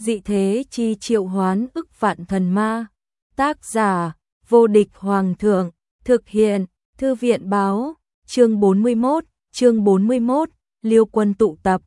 dị thế chi triệu hoán ức vạn thần ma. Tác giả, vô địch hoàng thượng, thực hiện, thư viện báo, chương 41, Liêu quân tụ tập.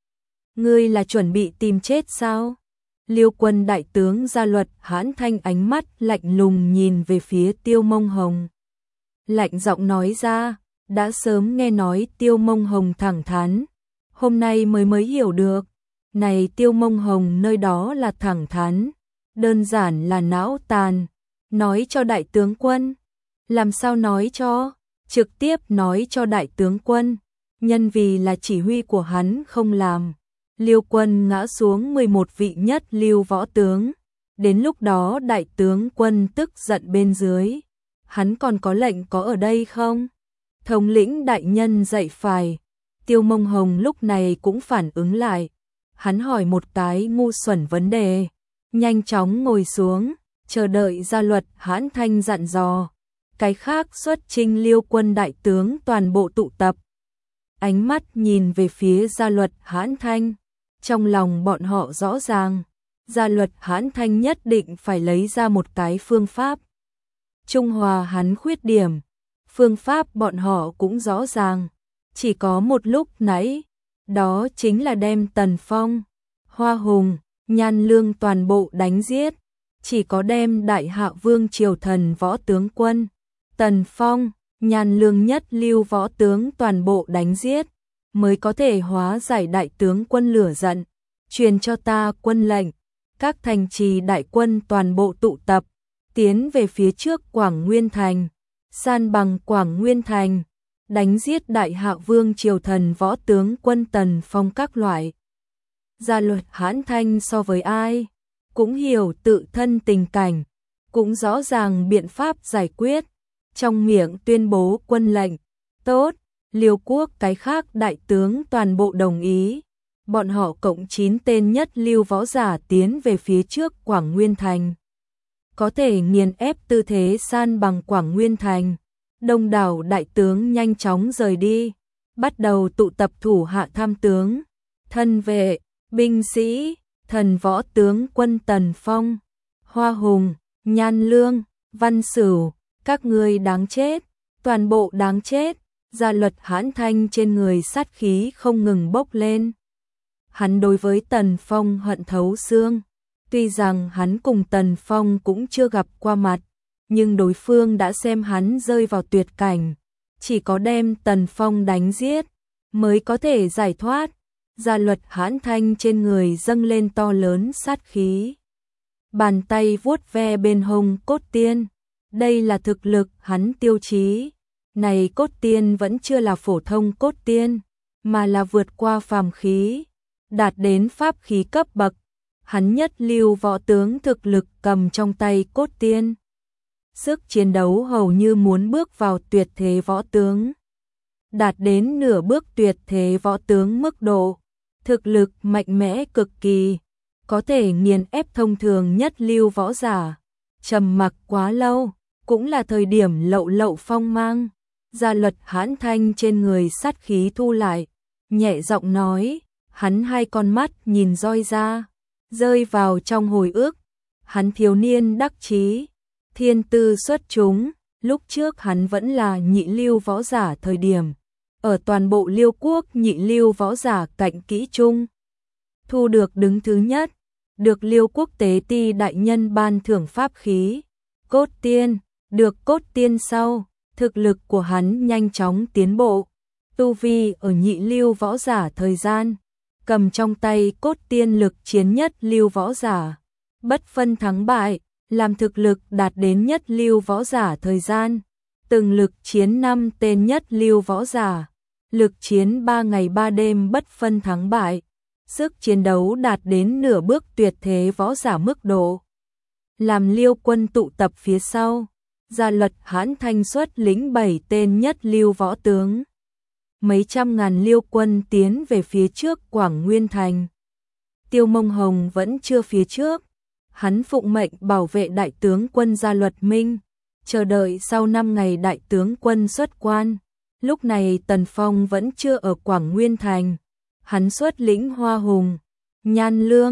Ngươi là chuẩn bị tìm chết sao? Liêu quân đại tướng Gia Luật Hãn Thanh ánh mắt lạnh lùng nhìn về phía Tiêu Mông Hồng. Lạnh giọng nói ra, đã sớm nghe nói Tiêu Mông Hồng thẳng thắn, hôm nay mới hiểu được. Này Tiêu Mông Hồng nơi đó là thẳng thắn, đơn giản là não tàn. Nói cho đại tướng quân. Làm sao nói cho? Trực tiếp nói cho đại tướng quân. Nhân vì là chỉ huy của hắn không làm. Liêu quân ngã xuống 11 vị nhất lưu võ tướng. Đến lúc đó đại tướng quân tức giận bên dưới. Hắn còn có lệnh có ở đây không? Thống lĩnh đại nhân dạy phải. Tiêu Mông Hồng lúc này cũng phản ứng lại. Hắn hỏi một cái ngu xuẩn vấn đề. Nhanh chóng ngồi xuống, chờ đợi Gia Luật Hãn Thanh dặn dò. Cái khác xuất chinh Liêu quân đại tướng toàn bộ tụ tập. Ánh mắt nhìn về phía Gia Luật Hãn Thanh. Trong lòng bọn họ rõ ràng, Gia Luật Hãn Thanh nhất định phải lấy ra một cái phương pháp. Trung hòa hắn khuyết điểm, phương pháp bọn họ cũng rõ ràng. Chỉ có một lúc nãy, đó chính là đem Tần Phong, Hoa Hùng, Nhan Lương toàn bộ đánh giết. Chỉ có đem Đại Hạ Vương triều thần võ tướng quân, Tần Phong, Nhan Lương nhất lưu võ tướng toàn bộ đánh giết, mới có thể hóa giải đại tướng quân lửa giận. Truyền cho ta quân lệnh, các thành trì đại quân toàn bộ tụ tập, tiến về phía trước Quảng Nguyên Thành, san bằng Quảng Nguyên Thành, đánh giết Đại Hạ Vương triều thần võ tướng quân Tần Phong các loại. Gia Luật Hãn Thanh so với ai cũng hiểu tự thân tình cảnh, cũng rõ ràng biện pháp giải quyết, trong miệng tuyên bố quân lệnh. Tốt, Liêu quốc cái khác đại tướng toàn bộ đồng ý. Bọn họ cộng 9 tên nhất lưu võ giả tiến về phía trước Quảng Nguyên Thành. Có thể nghiền ép tư thế san bằng Quảng Nguyên Thành. Đông đảo đại tướng nhanh chóng rời đi, bắt đầu tụ tập thủ hạ tham tướng, thân vệ, binh sĩ, thần võ tướng quân Tần Phong, Hoa Hùng, Nhan Lương, Văn Sửu, các ngươi đáng chết, toàn bộ đáng chết. Gia Luật Hãn Thanh trên người sát khí không ngừng bốc lên. Hắn đối với Tần Phong hận thấu xương. Tuy rằng hắn cùng Tần Phong cũng chưa gặp qua mặt, nhưng đối phương đã xem hắn rơi vào tuyệt cảnh. Chỉ có đem Tần Phong đánh giết mới có thể giải thoát. Gia Luật Hãn Thanh trên người dâng lên to lớn sát khí. Bàn tay vuốt ve bên hông cốt tiên. Đây là thực lực hắn tiêu chí. Này cốt tiên vẫn chưa là phổ thông cốt tiên, mà là vượt qua phàm khí, đạt đến pháp khí cấp bậc. Hắn nhất lưu võ tướng thực lực cầm trong tay cốt tiên. Sức chiến đấu hầu như muốn bước vào tuyệt thế võ tướng. Đạt đến nửa bước tuyệt thế võ tướng mức độ. Thực lực mạnh mẽ cực kỳ, có thể nghiền ép thông thường nhất lưu võ giả. Trầm mặc quá lâu, cũng là thời điểm lậu phong mang. Gia Luật Hãn Thanh trên người sát khí thu lại, nhẹ giọng nói, hắn hai con mắt nhìn roi ra, rơi vào trong hồi ức. Hắn thiếu niên đắc chí, thiên tư xuất chúng, lúc trước hắn vẫn là nhị lưu võ giả thời điểm. Ở toàn bộ Liêu quốc nhị lưu võ giả cạnh kỹ chung, thu được đứng thứ nhất, được Liêu quốc tế ti đại nhân ban thưởng pháp khí, cốt tiên, được cốt tiên sau, thực lực của hắn nhanh chóng tiến bộ. Tu vi ở nhị lưu võ giả thời gian, cầm trong tay cốt tiên lực chiến nhất lưu võ giả, bất phân thắng bại, làm thực lực đạt đến nhất lưu võ giả thời gian, từng lực chiến 5 tên nhất lưu võ giả. Lực chiến 3 ngày 3 đêm bất phân thắng bại, sức chiến đấu đạt đến nửa bước tuyệt thế võ giả mức độ. Làm Liêu quân tụ tập phía sau, Gia Luật Hãn Thanh xuất lĩnh 7 tên nhất lưu võ tướng. Mấy trăm ngàn Liêu quân tiến về phía trước Quảng Nguyên Thành. Tiêu Mông Hồng vẫn chưa phía trước, hắn phụng mệnh bảo vệ đại tướng quân Gia Luật Minh, chờ đợi sau 5 ngày đại tướng quân xuất quan. Lúc này Tần Phong vẫn chưa ở Quảng Nguyên Thành, hắn xuất lĩnh Hoa Hùng, Nhan Lương,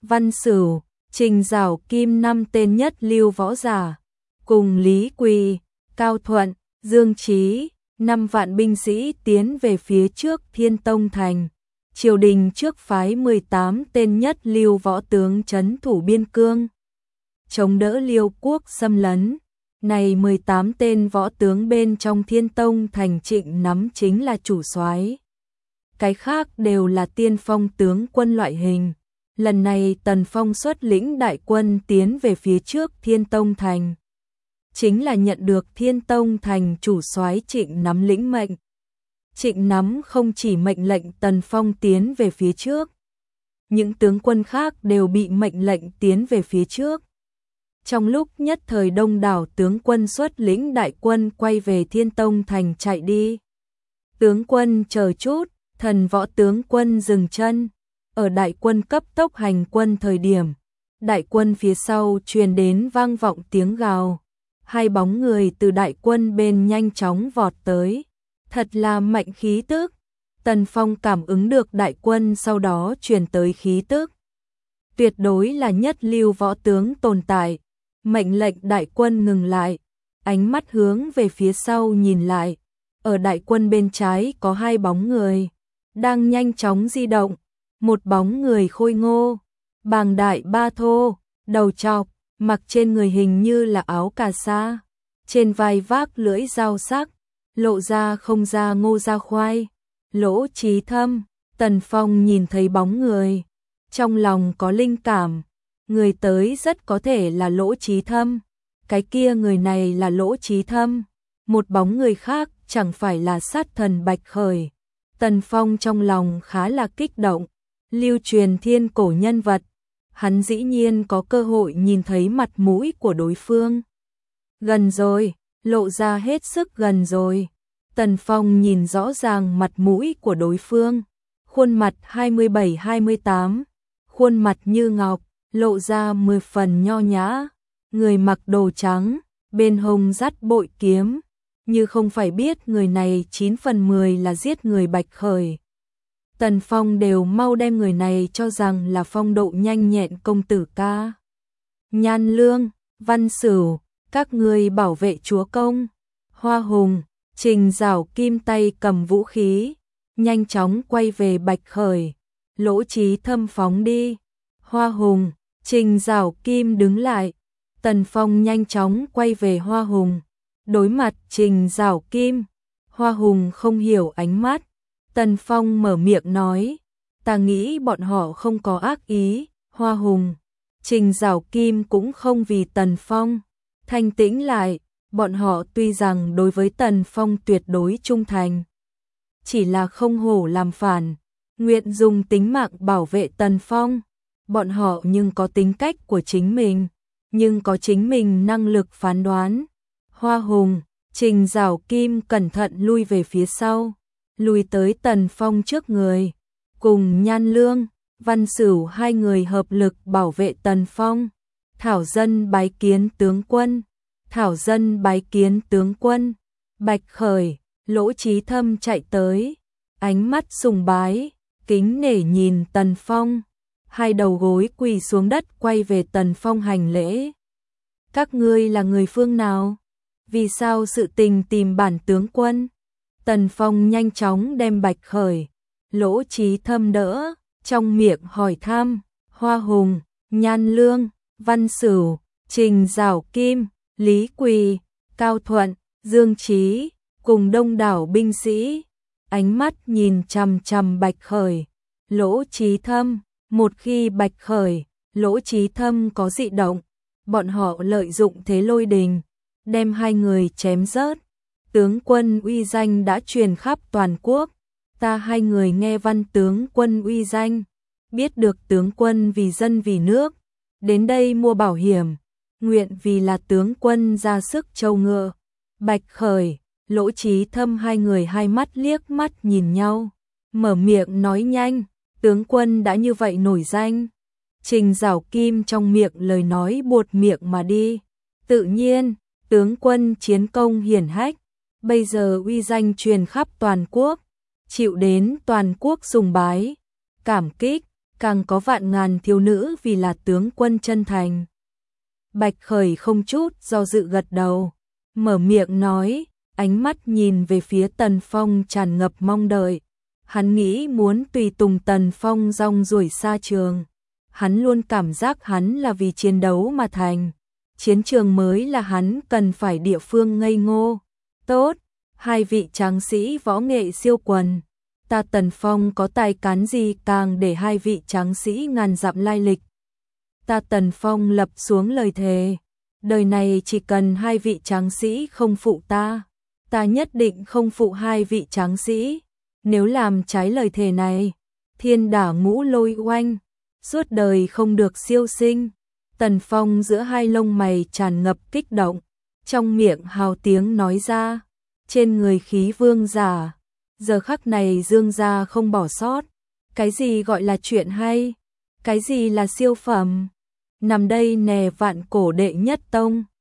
Văn Sửu, Trình Giảo Kim 5 tên nhất lưu võ giả, cùng Lý Quỳ, Cao Thuận, Dương Trí, 5 vạn binh sĩ tiến về phía trước Thiên Tông Thành. Triều đình trước phái 18 tên nhất lưu võ tướng trấn thủ biên cương, chống đỡ Liêu quốc xâm lấn. Này 18 tên võ tướng bên trong Thiên Tông Thành Trịnh nắm chính là chủ soái. Cái khác đều là tiên phong tướng quân loại hình. Lần này Tần Phong xuất lĩnh đại quân tiến về phía trước Thiên Tông Thành, chính là nhận được Thiên Tông Thành chủ soái Trịnh nắm lĩnh mệnh. Trịnh nắm không chỉ mệnh lệnh Tần Phong tiến về phía trước, những tướng quân khác đều bị mệnh lệnh tiến về phía trước. Trong lúc nhất thời đông đảo tướng quân xuất lĩnh đại quân quay về Thiên Tông Thành chạy đi. Tướng quân chờ chút, thần võ tướng quân dừng chân. Ở đại quân cấp tốc hành quân thời điểm, đại quân phía sau truyền đến vang vọng tiếng gào. Hai bóng người từ đại quân bên nhanh chóng vọt tới. Thật là mạnh khí tức. Tần Phong cảm ứng được đại quân sau đó truyền tới khí tức. Tuyệt đối là nhất lưu võ tướng tồn tại. Mệnh lệnh đại quân ngừng lại, ánh mắt hướng về phía sau nhìn lại. Ở đại quân bên trái có hai bóng người, đang nhanh chóng di động. Một bóng người khôi ngô, bàng đại ba thô, đầu trọc, mặc trên người hình như là áo cà sa, trên vai vác lưỡi dao sắc, lộ ra không ra ngô ra khoai. Lỗ Chí Thâm. Tần Phong nhìn thấy bóng người, trong lòng có linh cảm, người tới rất có thể là Lỗ Chí Thâm. Cái kia người này là Lỗ Chí Thâm, một bóng người khác chẳng phải là sát thần Bạch Khởi. Tần Phong trong lòng khá là kích động. Lưu truyền thiên cổ nhân vật, hắn dĩ nhiên có cơ hội nhìn thấy mặt mũi của đối phương. Gần rồi, lộ ra hết sức gần rồi. Tần Phong nhìn rõ ràng mặt mũi của đối phương, khuôn mặt 27-28, khuôn mặt như ngọc, lộ ra 10 phần nho nhã, người mặc đồ trắng, bên hông dắt bội kiếm, như không phải biết người này 9 phần 10 là giết người Bạch Khởi. Tần Phong đều mau đem người này cho rằng là phong độ nhanh nhẹn công tử ca. Nhan Lương, Văn Sửu, các ngươi bảo vệ chúa công. Hoa Hùng, Trình Giảo Kim tay cầm vũ khí, nhanh chóng quay về Bạch Khởi. Lỗ Chí Thâm phóng đi. Hoa Hùng, Trình Giảo Kim đứng lại. Tần Phong nhanh chóng quay về Hoa Hùng. Đối mặt Trình Giảo Kim, Hoa Hùng không hiểu ánh mắt. Tần Phong mở miệng nói, ta nghĩ bọn họ không có ác ý. Hoa Hùng, Trình Giảo Kim cũng không vì Tần Phong thanh tĩnh lại, bọn họ tuy rằng đối với Tần Phong tuyệt đối trung thành, chỉ là không hổ làm phản, nguyện dùng tính mạng bảo vệ Tần Phong. Bọn họ nhưng có tính cách của chính mình, nhưng có chính mình năng lực phán đoán. Hoa Hùng, Trình Giảo Kim cẩn thận lui về phía sau, lùi tới Tần Phong trước người, cùng Nhan Lương, Văn Sửu hai người hợp lực bảo vệ Tần Phong. Thảo dân bái kiến tướng quân. Thảo dân bái kiến tướng quân. Bạch Khởi, Lỗ Chí Thâm chạy tới, ánh mắt sùng bái, kính nể nhìn Tần Phong, hai đầu gối quỳ xuống đất quay về Tần Phong hành lễ. Các ngươi là người phương nào? Vì sao sự tình tìm bản tướng quân? Tần Phong nhanh chóng đem Bạch Khởi, Lỗ Chí Thâm đỡ, trong miệng hỏi thăm. Hoa Hùng, Nhan Lương, Văn Sửu, Trình Giảo Kim, Lý Quỳ, Cao Thuận, Dương Trí, cùng đông đảo binh sĩ, ánh mắt nhìn chằm chằm Bạch Khởi, Lỗ Chí Thâm. Một khi Bạch Khởi, Lỗ Chí Thâm có dị động, bọn họ lợi dụng thế lôi đình, đem hai người chém rớt. Tướng quân uy danh đã truyền khắp toàn quốc, ta hai người nghe văn tướng quân uy danh, biết được tướng quân vì dân vì nước, đến đây mua bảo hiểm, nguyện vì là tướng quân ra sức trâu ngựa. Bạch Khởi, Lỗ Chí Thâm hai người hai mắt liếc mắt nhìn nhau, mở miệng nói nhanh, tướng quân đã như vậy nổi danh. Trình Giảo Kim trong miệng lời nói buột miệng mà đi. Tự nhiên, tướng quân chiến công hiển hách, bây giờ uy danh truyền khắp toàn quốc, chịu đến toàn quốc sùng bái, cảm kích. càng có vạn ngàn thiếu nữ vì là tướng quân chân thành. Bạch Khởi không chút do dự gật đầu, mở miệng nói, ánh mắt nhìn về phía Tần Phong tràn ngập mong đợi. Hắn nghĩ muốn tùy tùng Tần Phong rong ruổi xa trường. Hắn luôn cảm giác hắn là vì chiến đấu mà thành. Chiến trường mới là hắn cần phải địa phương ngây ngô. Tốt, hai vị tráng sĩ võ nghệ siêu quần. Ta Tần Phong có tài cán gì càng để hai vị tráng sĩ ngàn dặm lai lịch. Ta Tần Phong lập xuống lời thề. Đời này chỉ cần hai vị tráng sĩ không phụ ta. Ta nhất định không phụ hai vị tráng sĩ. Nếu làm trái lời thề này, thiên đả ngũ lôi oanh, suốt đời không được siêu sinh. Tần Phong giữa hai lông mày tràn ngập kích động, trong miệng hào tiếng nói ra, trên người khí vương giả. Giờ khắc này Dương gia không bỏ sót, cái gì gọi là chuyện hay, cái gì là siêu phẩm. Nằm đây nè vạn cổ đệ nhất tông.